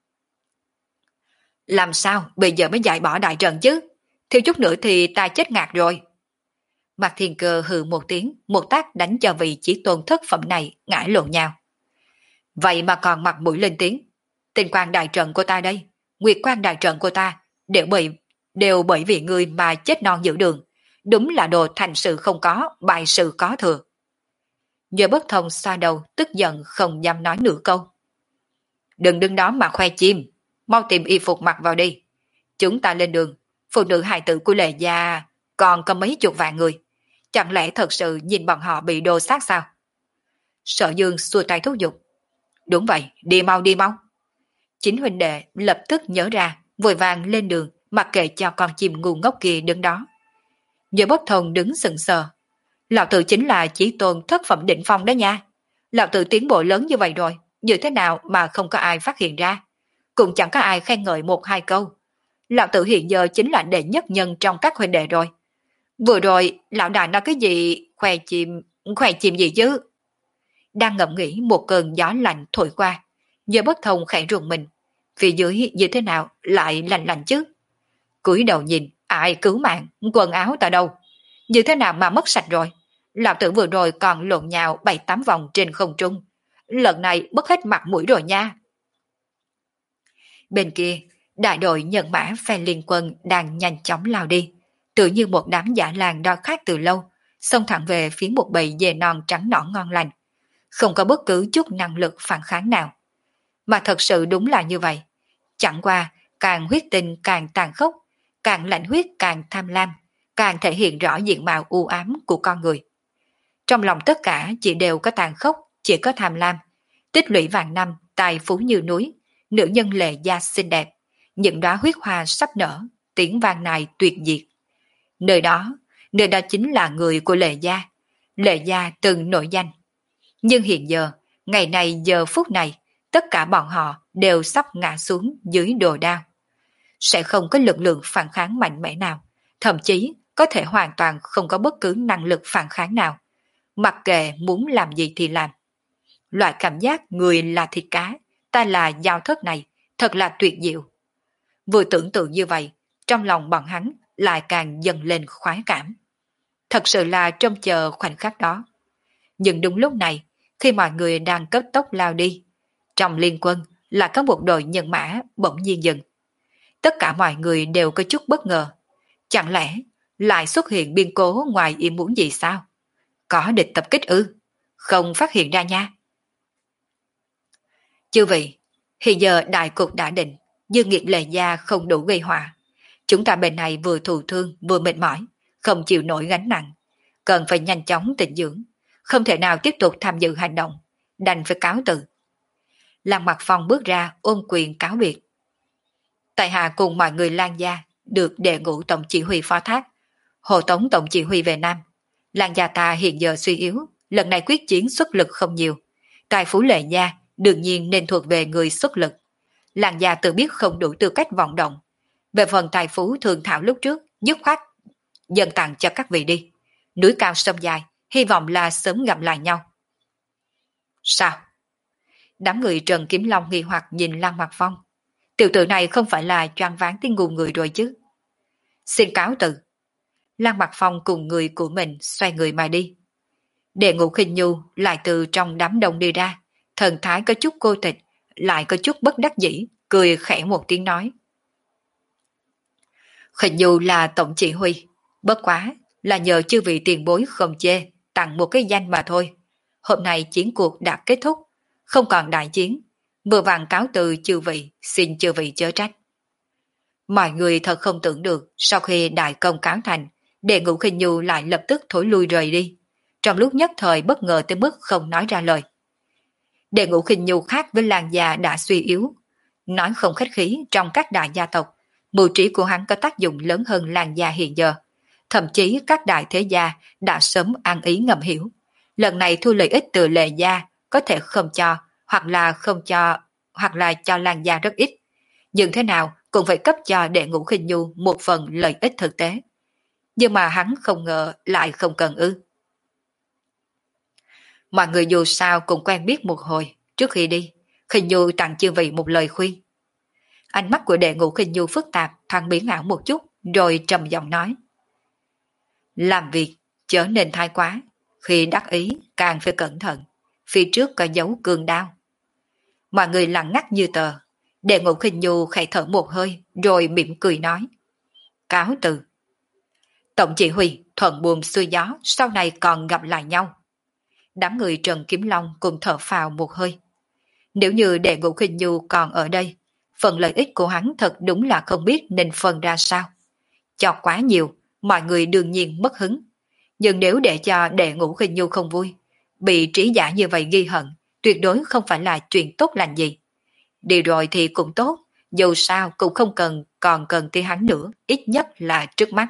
Làm sao bây giờ mới giải bỏ đại trận chứ? Thiếu chút nữa thì ta chết ngạt rồi. Mạc Thiên Cơ hừ một tiếng, một tác đánh cho vị chỉ tôn thất phẩm này ngã lộn nhào. Vậy mà còn mặt mũi lên tiếng. Tình quan đại trận của ta đây, nguyệt quan đại trận của ta, đều bởi, đều bởi vì người mà chết non giữa đường. Đúng là đồ thành sự không có, bại sự có thừa. Giờ Bất Thông xoa đầu, tức giận không dám nói nửa câu. Đừng đứng đó mà khoe chim, mau tìm y phục mặc vào đi. Chúng ta lên đường, phụ nữ hài tử của Lệ Gia còn có mấy chục vạn người. Chẳng lẽ thật sự nhìn bọn họ bị đồ sát sao? Sở Dương xua tay thúc giục. Đúng vậy, đi mau đi mau. Chính huynh đệ lập tức nhớ ra, vội vàng lên đường, mặc kệ cho con chim ngu ngốc kia đứng đó. Giờ Bất Thông đứng sững sờ. Lão tử chính là chỉ tôn thất phẩm đỉnh phong đó nha. Lão tử tiến bộ lớn như vậy rồi, như thế nào mà không có ai phát hiện ra? Cũng chẳng có ai khen ngợi một hai câu. Lão tử hiện giờ chính là đệ nhất nhân trong các huynh đệ rồi. Vừa rồi, lão đại nói cái gì khoe chim, khoe chim gì chứ? Đang ngẫm nghĩ một cơn gió lạnh thổi qua, giờ Bất Thông khẽ rùng mình. Phía dưới như thế nào lại lạnh lạnh chứ? Cúi đầu nhìn, ai cứu mạng, quần áo ta đâu? Như thế nào mà mất sạch rồi? Lão tử vừa rồi còn lộn nhào bảy tám vòng trên không trung. Lần này mất hết mặt mũi rồi nha. Bên kia, đại đội nhân mã phe liên quân đang nhanh chóng lao đi, tự như một đám dã lang đo khác từ lâu, xông thẳng về phía một bầy dê non trắng nõn ngon lành, không có bất cứ chút năng lực phản kháng nào. Mà thật sự đúng là như vậy. Chẳng qua, càng huyết tinh càng tàn khốc, càng lạnh huyết càng tham lam, càng thể hiện rõ diện mạo u ám của con người. Trong lòng tất cả chỉ đều có tàn khốc, chỉ có tham lam, tích lũy vạn năm, tài phú như núi, nữ nhân lệ gia xinh đẹp, những đóa huyết hoa sắp nở, tiếng vang này tuyệt diệt. Nơi đó, nơi đó chính là người của Lệ gia. Lệ gia từng nổi danh. Nhưng hiện giờ, ngày này giờ phút này, tất cả bọn họ đều sắp ngã xuống dưới đồ đao. Sẽ không có lực lượng phản kháng mạnh mẽ nào, thậm chí có thể hoàn toàn không có bất cứ năng lực phản kháng nào. Mặc kệ muốn làm gì thì làm. Loại cảm giác người là thịt cá, ta là dao thớt này, thật là tuyệt diệu. Vừa tưởng tượng như vậy, trong lòng bọn hắn lại càng dần lên khoái cảm. Thật sự là trông chờ khoảnh khắc đó. Nhưng đúng lúc này, khi mọi người đang cấp tốc lao đi, trong liên quân là có một đội nhân mã bỗng nhiên dừng. Tất cả mọi người đều có chút bất ngờ. Chẳng lẽ lại xuất hiện biến cố ngoài ý muốn gì sao? Có địch tập kích ư? Không phát hiện ra nha. Chư vị, hiện giờ đại cục đã định, Dương Nghiệt Lệ gia không đủ gây họa. Chúng ta bên này vừa thù thương vừa mệt mỏi, không chịu nổi gánh nặng, cần phải nhanh chóng tịnh dưỡng, không thể nào tiếp tục tham dự hành động, đành phải cáo từ. Lăng Mặc Phong bước ra ôm quyền cáo biệt. Tại hạ cùng mọi người Lan gia được đề ngũ tổng chỉ huy phó thác, hộ tống tổng chỉ huy về Nam. Lan gia ta hiện giờ suy yếu, lần này quyết chiến xuất lực không nhiều. Tài phú Lệ gia đương nhiên nên thuộc về người xuất lực. Lan gia tự biết không đủ tư cách vọng động. Về phần tài phú thường thảo lúc trước, dứt khoát dần tặng cho các vị đi. Núi cao sông dài, hy vọng là sớm gặp lại nhau. Sao? Đám người Trần Kiếm Long nghi hoặc nhìn Lăng Mặc Phong. Tiểu tử này không phải là choáng váng tiếng ngu người rồi chứ? Xin cáo từ. Lăng Mặc Phong cùng người của mình xoay người mà đi. Đệ Ngũ Khinh Nhu lại từ trong đám đông đi ra, thần thái có chút cô tịch, lại có chút bất đắc dĩ, cười khẽ một tiếng nói. Khinh Nhu là tổng chỉ huy, bất quá là nhờ chư vị tiền bối không chê, tặng một cái danh mà thôi. Hôm nay chiến cuộc đã kết thúc, không còn đại chiến, vừa vàng cáo từ chư vị, xin chư vị chớ trách. Mọi người thật không tưởng được, sau khi đại công cáo thành, Đệ Ngũ Khinh Nhu lại lập tức thối lui rời đi. Trong lúc nhất thời bất ngờ tới mức không nói ra lời. Đệ Ngũ Khinh Nhu khác với Lan gia đã suy yếu. Nói không khách khí, trong các đại gia tộc, mưu trí của hắn có tác dụng lớn hơn Lan gia hiện giờ. Thậm chí các đại thế gia đã sớm ăn ý ngầm hiểu. Lần này thu lợi ích từ Lệ gia có thể không cho, hoặc là không cho, hoặc là cho Lan gia rất ít. Nhưng thế nào cũng phải cấp cho Đệ Ngũ Khinh Nhu một phần lợi ích thực tế. Nhưng mà hắn không ngờ lại không cần ư. Mọi người dù sao cũng quen biết một hồi, trước khi đi, Khinh Nhu tặng chư vị một lời khuyên. Ánh mắt của Đệ Ngũ Khinh Nhu phức tạp, thoáng biến ảo một chút, rồi trầm giọng nói. Làm việc trở nên thái quá, khi đắc ý càng phải cẩn thận, phía trước có dấu cương đao. Mọi người lặng ngắt như tờ, Đệ Ngũ Khinh Nhu khẽ thở một hơi, rồi mỉm cười nói. Cáo từ. Tổng chỉ huy thuận buồm xuôi gió, sau này còn gặp lại nhau. Đám người Trần Kiếm Long cùng thở phào một hơi. Nếu như Đệ Ngũ Khinh Nhu còn ở đây, phần lợi ích của hắn thật đúng là không biết nên phân ra sao. Cho quá nhiều, mọi người đương nhiên mất hứng. Nhưng nếu để cho Đệ Ngũ Khinh Nhu không vui, bị trí giả như vậy ghi hận, tuyệt đối không phải là chuyện tốt lành gì. Đi rồi thì cũng tốt, dù sao cũng không cần còn cần tới hắn nữa, ít nhất là trước mắt.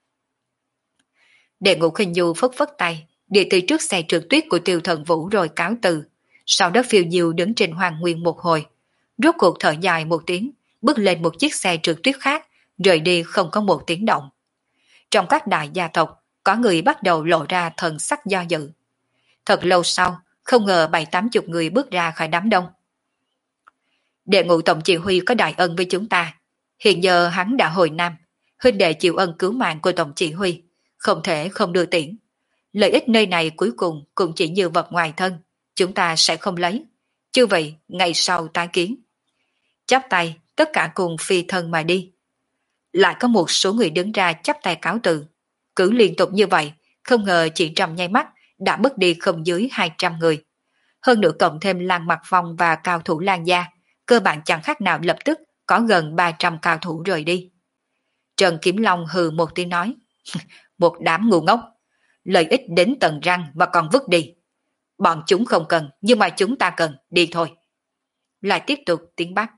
Đệ Ngũ Khinh Nhu phất phất tay, đi từ trước xe trượt tuyết của Tiêu Thần Vũ rồi cáo từ. Sau đó phiêu diêu đứng trên hoàng nguyên một hồi, rốt cuộc thở dài một tiếng, bước lên một chiếc xe trượt tuyết khác, rời đi không có một tiếng động. Trong các đại gia tộc, có người bắt đầu lộ ra thần sắc do dự. Thật lâu sau, không ngờ bảy tám chục người bước ra khỏi đám đông. Đệ Ngũ tổng chỉ huy có đại ân với chúng ta. Hiện giờ hắn đã hồi Nam, huynh đệ chịu ân cứu mạng của tổng chỉ huy, không thể không đưa tiễn. Lợi ích nơi này cuối cùng cũng chỉ như vật ngoài thân, chúng ta sẽ không lấy. Chứ vậy, ngày sau tái kiến. Chắp tay, tất cả cùng phi thân mà đi. Lại có một số người đứng ra chắp tay cáo từ. Cứ liên tục như vậy, không ngờ chỉ trong nháy mắt đã mất đi không dưới hai trăm người. Hơn nữa cộng thêm Lăng Mặc Phong và cao thủ Lan gia, cơ bản chẳng khác nào lập tức có gần ba trăm cao thủ rời đi. Trần Kiếm Long hừ một tiếng nói, một đám ngu ngốc, lợi ích đến tận răng mà còn vứt đi. Bọn chúng không cần, nhưng mà chúng ta cần, đi thôi. lại tiếp tục tiến bắt.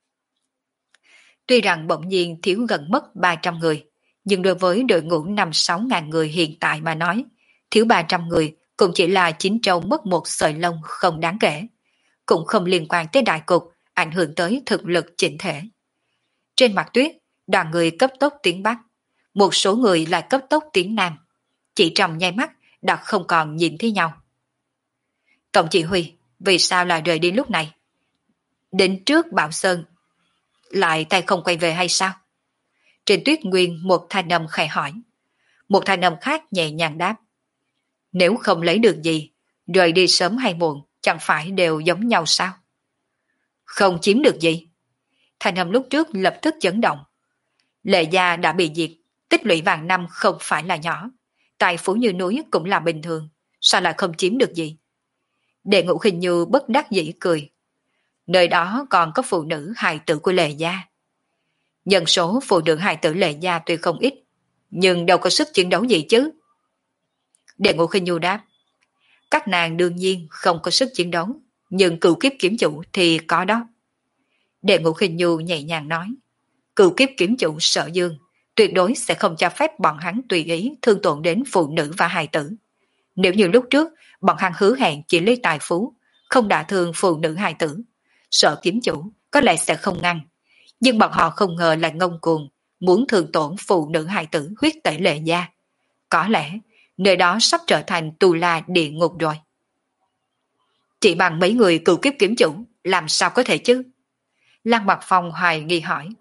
Tuy rằng bỗng nhiên thiếu gần mất ba trăm người, nhưng đối với đội ngũ năm sáu ngàn người hiện tại mà nói, thiếu ba trăm người cũng chỉ là chín trâu mất một sợi lông không đáng kể, cũng không liên quan tới đại cục, ảnh hưởng tới thực lực chỉnh thể. Trên mặt tuyết, đoàn người cấp tốc tiến bắc, một số người lại cấp tốc tiến nam, chỉ trong nháy mắt đã không còn nhìn thấy nhau. Tổng chỉ huy, vì sao lại rời đi lúc này? Đến trước Bảo Sơn, lại tay không quay về hay sao? Trên tuyết nguyên một thanh âm khẽ hỏi. Một thanh âm khác nhẹ nhàng đáp. Nếu không lấy được gì, rời đi sớm hay muộn, chẳng phải đều giống nhau sao? Không chiếm được gì? Thanh âm lúc trước lập tức chấn động. Lệ gia đã bị diệt, tích lũy vàng năm không phải là nhỏ. Tài phú như núi cũng là bình thường, sao lại không chiếm được gì? Đệ Ngũ Khinh Như bất đắc dĩ cười. Nơi đó còn có phụ nữ hài tử của Lệ gia. Nhân số phụ nữ hài tử Lệ gia tuy không ít, nhưng đâu có sức chiến đấu gì chứ. Đệ Ngũ Khinh Nhu đáp. Các nàng đương nhiên không có sức chiến đấu, nhưng cựu kiếp kiếm chủ thì có đó. Đệ Ngũ Khinh Nhu nhẹ nhàng nói. Cựu kiếp kiếm chủ Sở Dương tuyệt đối sẽ không cho phép bọn hắn tùy ý thương tổn đến phụ nữ và hài tử. Nếu như lúc trước bọn hắn hứa hẹn chỉ lấy tài phú, không đả thương phụ nữ hài tử, Sở kiếm chủ có lẽ sẽ không ngăn. Nhưng bọn họ không ngờ là ngông cuồng, muốn thương tổn phụ nữ hài tử huyết tẩy Lệ gia. Có lẽ nơi đó sắp trở thành tù la địa ngục rồi. Chỉ bằng mấy người cựu kiếp kiếm chủ, làm sao có thể chứ? Lăng Mặt Phong hoài nghi hỏi.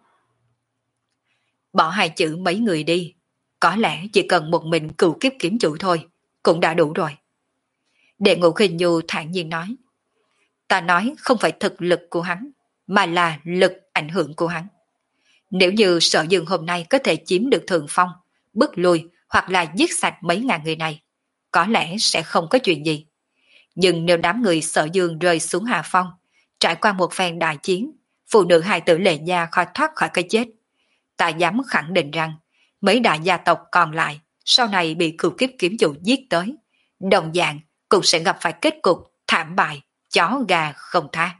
Bỏ hai chữ mấy người đi, có lẽ chỉ cần một mình cựu kiếp kiếm chủ thôi, cũng đã đủ rồi. Đệ Ngũ Khinh Nhu thản nhiên nói. Ta nói không phải thực lực của hắn, mà là lực ảnh hưởng của hắn. Nếu như Sở Dương hôm nay có thể chiếm được thượng phong, bức lui hoặc là giết sạch mấy ngàn người này, có lẽ sẽ không có chuyện gì. Nhưng nếu đám người Sở Dương rơi xuống hạ phong, trải qua một phen đại chiến, phụ nữ hài tử Lệ gia khó thoát khỏi cái chết, ta dám khẳng định rằng mấy đại gia tộc còn lại sau này bị cựu kiếp kiếm chủ giết tới, đồng dạng cũng sẽ gặp phải kết cục thảm bại, chó gà không tha.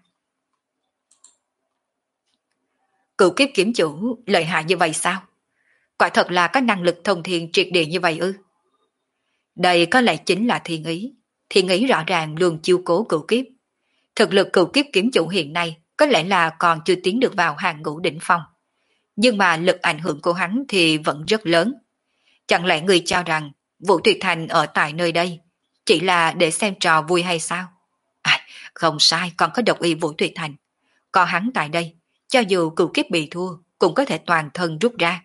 Cựu kiếp kiếm chủ lợi hại như vậy sao? Quả thật là có năng lực thông thiên triệt địa như vậy ư? Đây có lẽ chính là thiên ý. Thiên ý rõ ràng luôn chiêu cố cựu kiếp. Thực lực cựu kiếp kiếm chủ hiện nay có lẽ là còn chưa tiến được vào hàng ngũ đỉnh phong. Nhưng mà lực ảnh hưởng của hắn thì vẫn rất lớn. Chẳng lẽ người cho rằng Vũ Tuyệt Thành ở tại nơi đây chỉ là để xem trò vui hay sao? À, không sai, còn có độc y Vũ Tuyệt Thành. Có hắn tại đây, cho dù cựu kiếp bị thua cũng có thể toàn thân rút ra.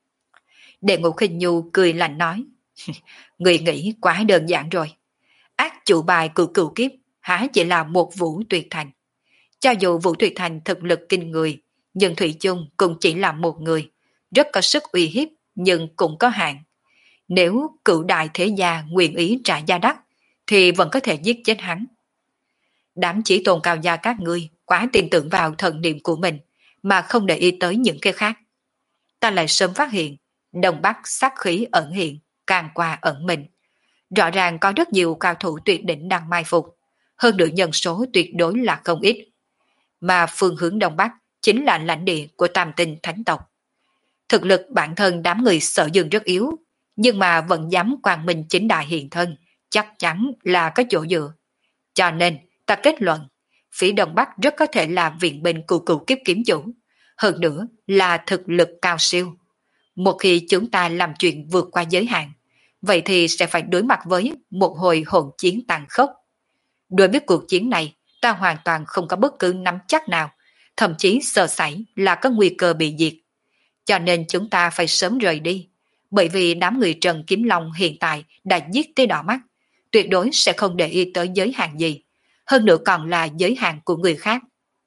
Đệ Ngũ Khinh Nhu cười lạnh nói. Người nghĩ quá đơn giản rồi. Ác chủ bài của cựu kiếp há chỉ là một Vũ Tuyệt Thành. Cho dù Vũ Tuyệt Thành thực lực kinh người, nhưng Thủy chung cũng chỉ là một người, rất có sức uy hiếp nhưng cũng có hạn. Nếu cựu đại thế gia nguyện ý trả giá đắt, thì vẫn có thể giết chết hắn. Đám chỉ tôn cao gia các ngươi quá tin tưởng vào thần niệm của mình, mà không để ý tới những cái khác. Ta lại sớm phát hiện, Đông Bắc sát khí ẩn hiện, càng qua ẩn mình. Rõ ràng có rất nhiều cao thủ tuyệt đỉnh đang mai phục, hơn nữa nhân số tuyệt đối là không ít. Mà phương hướng Đông Bắc chính là lãnh địa của Tam Tinh Thánh tộc. Thực lực bản thân đám người Sở Dương rất yếu, nhưng mà vẫn dám quang minh chính đại hiện thân, chắc chắn là có chỗ dựa. Cho nên ta kết luận, phía Đông Bắc rất có thể là viện binh của cựu kiếp kiếm chủ, hơn nữa là thực lực cao siêu. Một khi chúng ta làm chuyện vượt qua giới hạn, vậy thì sẽ phải đối mặt với một hồi hỗn chiến tàn khốc. Đối với cuộc chiến này, ta hoàn toàn không có bất cứ nắm chắc nào, thậm chí sợ sảy là có nguy cơ bị diệt. Cho nên chúng ta phải sớm rời đi, bởi vì đám người Trần Kiếm Long hiện tại đã giết tới đỏ mắt, tuyệt đối sẽ không để ý tới giới hạn gì, hơn nữa còn là giới hạn của người khác.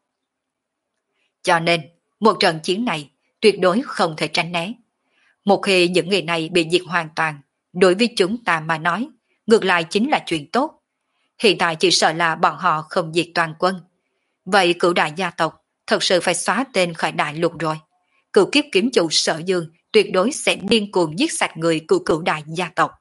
Cho nên, một trận chiến này tuyệt đối không thể tránh né. Một khi những người này bị diệt hoàn toàn, đối với chúng ta mà nói, ngược lại chính là chuyện tốt. Hiện tại chỉ sợ là bọn họ không diệt toàn quân. Vậy cửu đại gia tộc thật sự phải xóa tên khỏi đại lục rồi. Cửu kiếp kiếm chủ Sở Dương tuyệt đối sẽ điên cuồng giết sạch người của cửu đại gia tộc.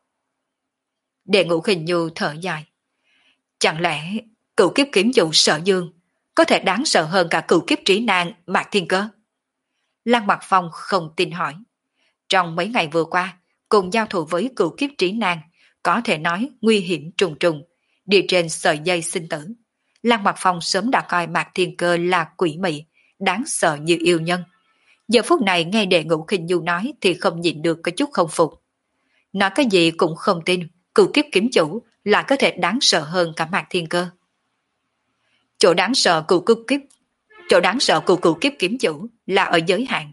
Đệ Ngũ Khinh Nhu thở dài. Chẳng lẽ cửu kiếp kiếm chủ Sở Dương có thể đáng sợ hơn cả cửu kiếp trí nan Mạc Thiên Cơ? Lăng Mặc Phong không tin hỏi. Trong mấy ngày vừa qua, cùng giao thủ với cửu kiếp trí nan, có thể nói nguy hiểm trùng trùng, đi trên sợi dây sinh tử. Lăng Mặc Phong sớm đã coi Mạc Thiên Cơ là quỷ mị, đáng sợ như yêu nhân. Giờ phút này nghe Đệ Ngũ Khinh Nhu nói thì không nhịn được có chút không phục. Nói cái gì cũng không tin, cửu kiếp kiếm chủ là có thể đáng sợ hơn cả Mạc Thiên Cơ. Chỗ đáng sợ cửu cửu kiếp, chỗ đáng sợ của cửu kiếp kiếm chủ là ở giới hạn.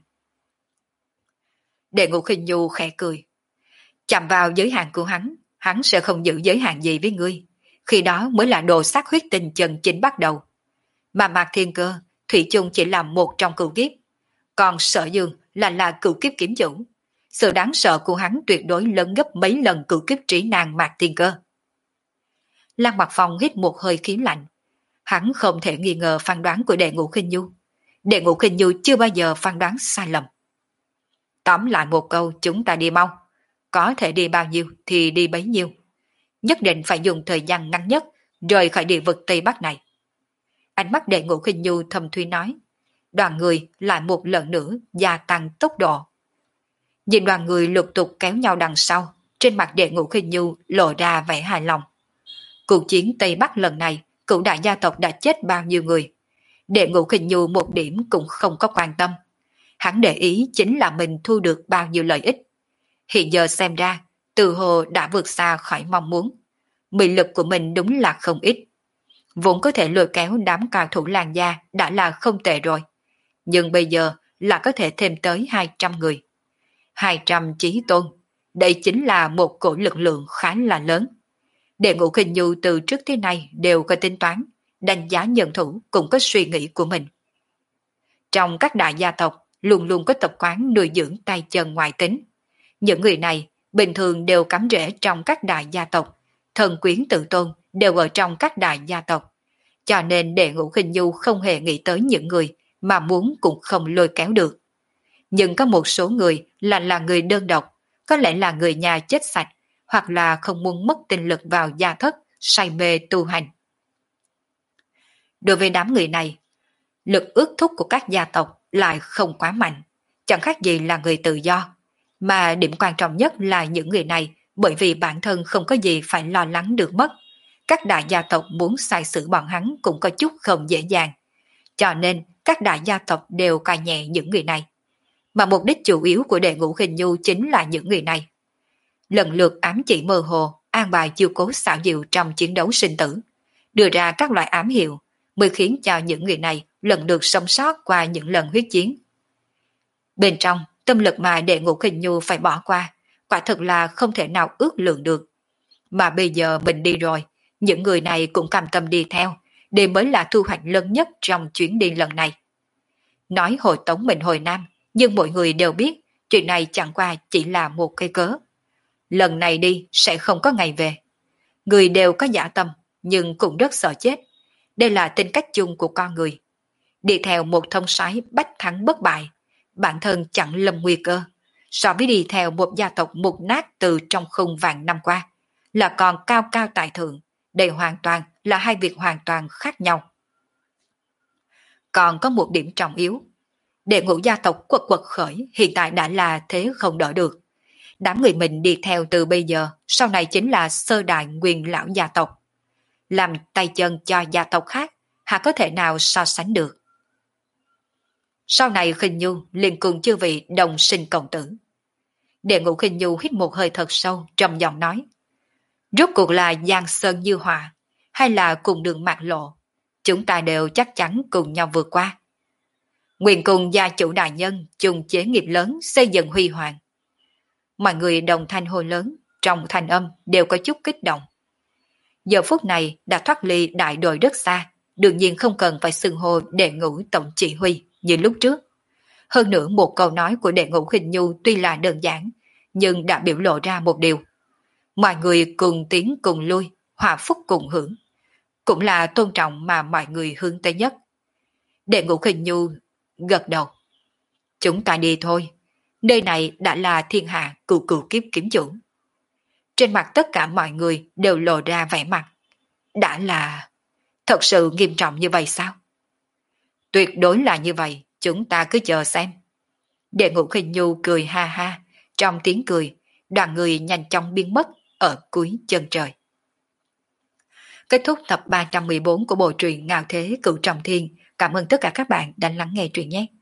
Đệ Ngũ Khinh Nhu khẽ cười. Chạm vào giới hạn của hắn, hắn sẽ không giữ giới hạn gì với ngươi. Khi đó mới là đồ sát huyết tình chân chính bắt đầu. Mà Mạc Thiên Cơ, thủy chung chỉ là một trong cửu kiếp. Còn Sở Dương là là cửu kiếp kiếm chủ. Sự đáng sợ của hắn tuyệt đối lớn gấp mấy lần cửu kiếp trí nan Mạc Thiên Cơ. Lăng Mặc Phong hít một hơi khí lạnh. Hắn không thể nghi ngờ phán đoán của Đệ Ngũ Khinh Nhu. Đệ Ngũ Khinh Nhu chưa bao giờ phán đoán sai lầm. Tóm lại một câu, chúng ta đi mau. Có thể đi bao nhiêu thì đi bấy nhiêu. Nhất định phải dùng thời gian ngắn nhất rời khỏi địa vực Tây Bắc này. Ánh mắt Đệ Ngũ Khinh Nhu thầm thuy nói. Đoàn người lại một lần nữa gia tăng tốc độ. Nhìn đoàn người lục tục kéo nhau đằng sau, trên mặt Đệ Ngũ Khinh Nhu lộ ra vẻ hài lòng. Cuộc chiến Tây Bắc lần này, cửu đại gia tộc đã chết bao nhiêu người. Đệ Ngũ Khinh Nhu một điểm cũng không có quan tâm. Hắn để ý chính là mình thu được bao nhiêu lợi ích. Hiện giờ xem ra, từ hồ đã vượt xa khỏi mong muốn. Mị lực của mình đúng là không ít. Vốn có thể lôi kéo đám cao thủ làng gia đã là không tệ rồi. Nhưng bây giờ là có thể thêm tới hai trăm người. hai trăm chí tôn. Đây chính là một cổ lực lượng khá là lớn. Đệ Ngũ Khinh Nhu từ trước tới nay đều có tính toán, đánh giá nhân thủ cũng có suy nghĩ của mình. Trong các đại gia tộc, luôn luôn có tập quán nuôi dưỡng tay chân ngoại tính. Những người này bình thường đều cắm rễ trong các đại gia tộc, thần quyến tự tôn đều ở trong các đại gia tộc. Cho nên Đệ Ngũ Khinh Nhu không hề nghĩ tới những người mà muốn cũng không lôi kéo được. Nhưng có một số người là là người đơn độc, có lẽ là người nhà chết sạch, hoặc là không muốn mất tinh lực vào gia thất, say mê tu hành. Đối với đám người này, lực ước thúc của các gia tộc lại không quá mạnh, chẳng khác gì là người tự do. Mà điểm quan trọng nhất là những người này bởi vì bản thân không có gì phải lo lắng được mất. Các đại gia tộc muốn sai xử bọn hắn cũng có chút không dễ dàng. Cho nên các đại gia tộc đều coi nhẹ những người này. Mà mục đích chủ yếu của Đệ Ngũ Khinh Nhu chính là những người này. Lần lượt ám chỉ mơ hồ, an bài chiêu cố xảo diệu trong chiến đấu sinh tử. Đưa ra các loại ám hiệu mới khiến cho những người này lần lượt sống sót qua những lần huyết chiến. Bên trong, tâm lực mà Đệ Ngũ Khinh Nhu phải bỏ qua, quả thực là không thể nào ước lượng được. Mà bây giờ mình đi rồi, những người này cũng cam tâm đi theo, đây mới là thu hoạch lớn nhất trong chuyến đi lần này. Nói hồi tống mình hồi Nam, nhưng mọi người đều biết chuyện này chẳng qua chỉ là một cây cớ. Lần này đi sẽ không có ngày về. Người đều có dã tâm, nhưng cũng rất sợ chết. Đây là tính cách chung của con người. Đi theo một thông soái bách thắng bất bại, bản thân chẳng lâm nguy cơ. So với đi theo một gia tộc mục nát từ trong khung vàng năm qua, là còn cao cao tại thượng. Đây hoàn toàn là hai việc hoàn toàn khác nhau. Còn có một điểm trọng yếu. Đệ ngũ gia tộc quật quật khởi hiện tại đã là thế không đỡ được. Đám người mình đi theo từ bây giờ, sau này chính là sơ đại nguyên lão gia tộc. Làm tay chân cho gia tộc khác, hả có thể nào so sánh được. Sau này Khinh Nhu liền cùng chư vị đồng sinh cộng tử. Đệ ngũ Khinh Nhu hít một hơi thật sâu, trầm giọng nói. Rốt cuộc là giang sơn như họa, hay là cùng đường mạc lộ, chúng ta đều chắc chắn cùng nhau vượt qua. Nguyện cùng gia chủ đại nhân chung chế nghiệp lớn xây dựng huy hoàng. Mọi người đồng thanh hô lớn, trong thanh âm đều có chút kích động. Giờ phút này đã thoát ly đại đội rất xa, đương nhiên không cần phải xưng hô đệ ngũ tổng chỉ huy như lúc trước. Hơn nữa một câu nói của đệ ngũ Khinh Nhu tuy là đơn giản, nhưng đã biểu lộ ra một điều. Mọi người cùng tiến cùng lui, hòa phúc cùng hưởng. Cũng là tôn trọng mà mọi người hướng tới nhất. Đệ ngũ Khinh Nhu gật đầu. Chúng ta đi thôi. Nơi này đã là thiên hạ cửu cửu kiếp kiếm chủ. Trên mặt tất cả mọi người đều lộ ra vẻ mặt. Đã là... Thật sự nghiêm trọng như vậy sao? Tuyệt đối là như vậy, chúng ta cứ chờ xem. Đệ ngũ khinh nhu cười ha ha, trong tiếng cười, đoàn người nhanh chóng biến mất ở cuối chân trời. Kết thúc tập ba trăm mười bốn của bộ truyện Ngạo Thế Cửu Trọng Thiên. Cảm ơn tất cả các bạn đã lắng nghe truyện nhé.